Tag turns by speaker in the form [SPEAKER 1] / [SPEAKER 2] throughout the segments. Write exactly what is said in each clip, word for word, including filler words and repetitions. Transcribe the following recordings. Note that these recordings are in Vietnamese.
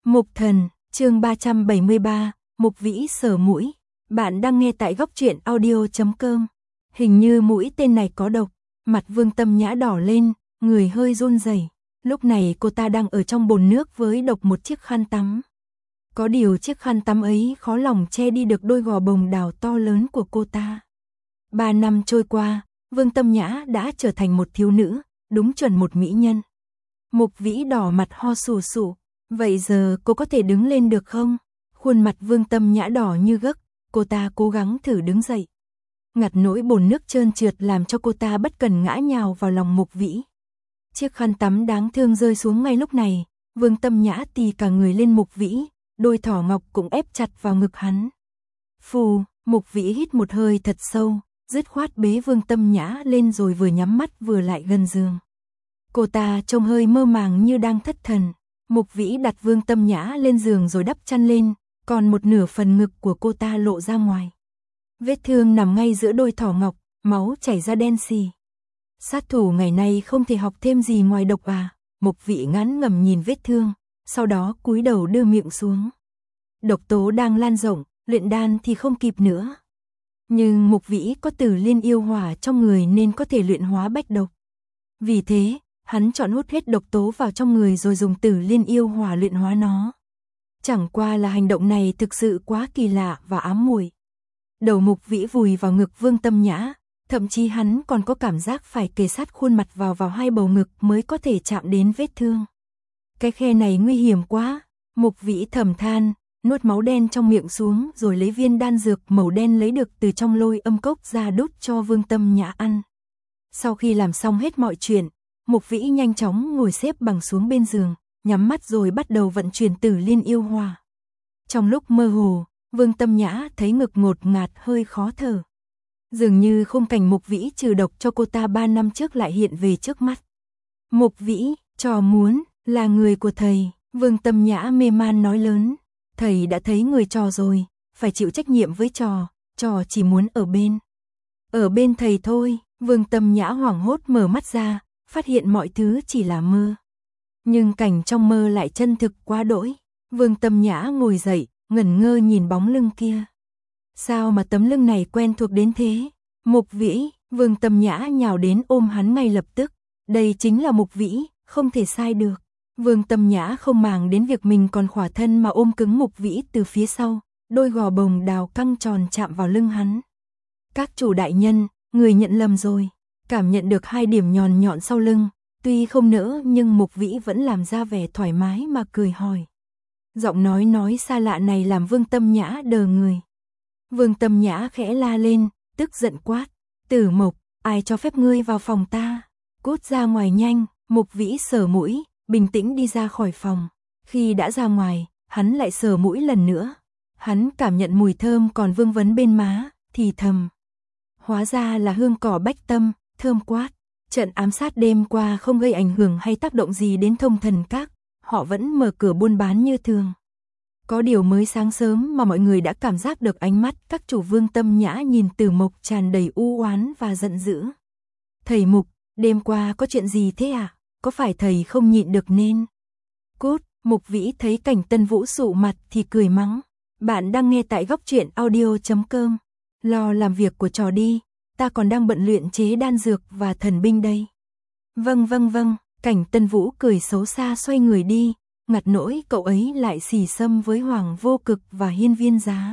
[SPEAKER 1] Mục Thần, chương ba trăm bảy mươi ba, Mục Vĩ sờ mũi. Bạn đang nghe tại góc truyện audio chấm com. Hình như mũi tên này có độc, mặt Vương Tâm Nhã đỏ lên, người hơi run rẩy. Lúc này cô ta đang ở trong bồn nước với độc một chiếc khăn tắm. Có điều chiếc khăn tắm ấy khó lòng che đi được đôi gò bồng đào to lớn của cô ta. Ba năm trôi qua, Vương Tâm Nhã đã trở thành một thiếu nữ, đúng chuẩn một mỹ nhân. Mục Vĩ đỏ mặt ho sù sụ. Vậy giờ cô có thể đứng lên được không? Khuôn mặt Vương Tâm Nhã đỏ như gấc, cô ta cố gắng thử đứng dậy. Ngặt nỗi bồn nước trơn trượt làm cho cô ta bất cần ngã nhào vào lòng Mục Vĩ. Chiếc khăn tắm đáng thương rơi xuống ngay lúc này, Vương Tâm Nhã tì cả người lên Mục Vĩ, đôi thỏ ngọc cũng ép chặt vào ngực hắn. Phù, Mục Vĩ hít một hơi thật sâu, dứt khoát bế Vương Tâm Nhã lên rồi vừa nhắm mắt vừa lại gần giường. Cô ta trông hơi mơ màng như đang thất thần. Mục Vĩ đặt Vương Tâm Nhã lên giường rồi đắp chăn lên, còn một nửa phần ngực của cô ta lộ ra ngoài. Vết thương nằm ngay giữa đôi thỏ ngọc, máu chảy ra đen xì. Sát thủ ngày nay không thể học thêm gì ngoài độc à? Mục Vĩ ngán ngẩm nhìn vết thương, sau đó cúi đầu đưa miệng xuống. Độc tố đang lan rộng, luyện đan thì không kịp nữa. Nhưng Mục Vĩ có Tử Liên yêu hỏa trong người nên có thể luyện hóa bách độc. Vì thế, hắn chọn hút hết độc tố vào trong người rồi dùng Tử Liên yêu hỏa luyện hóa nó. Chẳng qua là hành động này thực sự quá kỳ lạ và ám muội. Đầu Mục Vĩ vùi vào ngực Vương Tâm Nhã, thậm chí hắn còn có cảm giác phải kề sát khuôn mặt vào vào hai bầu ngực mới có thể chạm đến vết thương. Cái khe này nguy hiểm quá, Mục Vĩ thầm than, nuốt máu đen trong miệng xuống rồi lấy viên đan dược màu đen lấy được từ trong Lôi Âm Cốc ra đút cho Vương Tâm Nhã ăn. Sau khi làm xong hết mọi chuyện, Mục Vĩ nhanh chóng ngồi xếp bằng xuống bên giường, nhắm mắt rồi bắt đầu vận chuyển Tử Liên yêu hỏa. Trong lúc mơ hồ, Vương Tâm Nhã thấy ngực ngột ngạt hơi khó thở. Dường như khung cảnh Mục Vĩ trừ độc cho cô ta ba năm trước lại hiện về trước mắt. Mục Vĩ, trò muốn, là người của thầy, Vương Tâm Nhã mê man nói lớn. Thầy đã thấy người trò rồi, phải chịu trách nhiệm với trò, trò chỉ muốn ở bên. Ở bên thầy thôi, Vương Tâm Nhã hoảng hốt mở mắt ra, phát hiện mọi thứ chỉ là mơ. Nhưng cảnh trong mơ lại chân thực quá đỗi. Vương Tâm Nhã ngồi dậy, ngẩn ngơ nhìn bóng lưng kia. Sao mà tấm lưng này quen thuộc đến thế? Mục Vĩ, Vương Tâm Nhã nhào đến ôm hắn ngay lập tức. Đây chính là Mục Vĩ, không thể sai được. Vương Tâm Nhã không màng đến việc mình còn khỏa thân mà ôm cứng Mục Vĩ từ phía sau, đôi gò bồng đào căng tròn chạm vào lưng hắn. Các chủ đại nhân, người nhận lầm rồi. Cảm nhận được hai điểm nhọn nhọn sau lưng, tuy không nỡ nhưng Mục Vĩ vẫn làm ra vẻ thoải mái mà cười hỏi. Giọng nói nói xa lạ này làm Vương Tâm Nhã đờ người. Vương Tâm Nhã khẽ la lên, tức giận quát. Tử Mộc, ai cho phép ngươi vào phòng ta? Cút ra ngoài nhanh. Mục Vĩ sờ mũi, bình tĩnh đi ra khỏi phòng. Khi đã ra ngoài, hắn lại sờ mũi lần nữa. Hắn cảm nhận mùi thơm còn vương vấn bên má, thì thầm. Hóa ra là hương cỏ bách tâm, thơm quát. Trận ám sát đêm qua không gây ảnh hưởng hay tác động gì đến Thông Thần Các, họ vẫn mở cửa buôn bán như thường. Có điều mới sáng sớm mà mọi người đã cảm giác được ánh mắt các chủ Vương Tâm Nhã nhìn Tử Mộc tràn đầy u oán và giận dữ. Thầy Mục, đêm qua có chuyện gì thế à? Có phải thầy không nhịn được nên? Cút, Mục Vĩ thấy cảnh Tân Vũ sụ mặt thì cười mắng. Bạn đang nghe tại góc truyện audio chấm com. Lo làm việc của trò đi, ta còn đang bận luyện chế đan dược và thần binh đây. Vâng vâng vâng, cảnh Tân Vũ cười xấu xa xoay người đi, ngặt nỗi cậu ấy lại xì xâm với Hoàng Vô Cực và Hiên Viên Giá.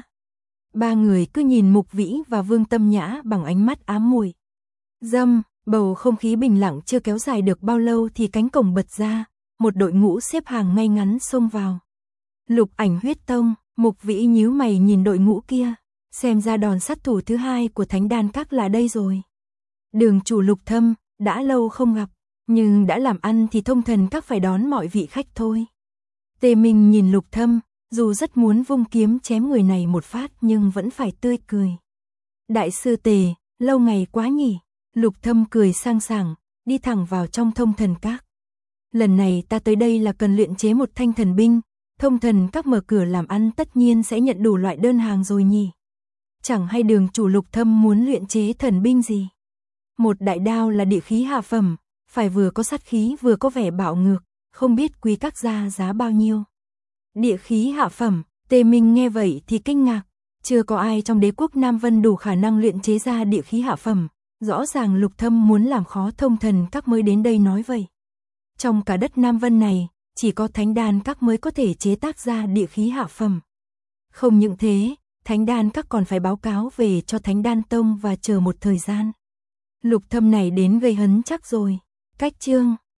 [SPEAKER 1] Ba người cứ nhìn Mục Vĩ và Vương Tâm Nhã bằng ánh mắt ám muội. Dâm, bầu không khí bình lặng chưa kéo dài được bao lâu thì cánh cổng bật ra, một đội ngũ xếp hàng ngay ngắn xông vào. Lục Ảnh Huyết Tông, Mục Vĩ nhíu mày nhìn đội ngũ kia. Xem ra đòn sát thủ thứ hai của Thánh Đan Các là đây rồi. Đường chủ Lục Thâm, đã lâu không gặp, nhưng đã làm ăn thì Thông Thần Các phải đón mọi vị khách thôi. Tề Minh nhìn Lục Thâm, dù rất muốn vung kiếm chém người này một phát nhưng vẫn phải tươi cười. Đại sư Tề, lâu ngày quá nhỉ. Lục Thâm cười sang sảng, đi thẳng vào trong Thông Thần Các. Lần này ta tới đây là cần luyện chế một thanh thần binh, Thông Thần Các mở cửa làm ăn tất nhiên sẽ nhận đủ loại đơn hàng rồi nhỉ. Chẳng hay đường chủ Lục Thâm muốn luyện chế thần binh gì? Một đại đao là địa khí hạ phẩm, phải vừa có sát khí vừa có vẻ bạo ngược, không biết quý các gia giá bao nhiêu. Địa khí hạ phẩm, Tề Minh nghe vậy thì kinh ngạc, chưa có ai trong đế quốc Nam Vân đủ khả năng luyện chế ra địa khí hạ phẩm, rõ ràng Lục Thâm muốn làm khó thông thần các mới đến đây nói vậy. Trong cả đất Nam Vân này, chỉ có thánh đan các mới có thể chế tác ra địa khí hạ phẩm. Không những thế, thánh đan các còn phải báo cáo về cho thánh đan tông và chờ một thời gian. Lục Thâm này đến gây hấn chắc rồi. Cách chương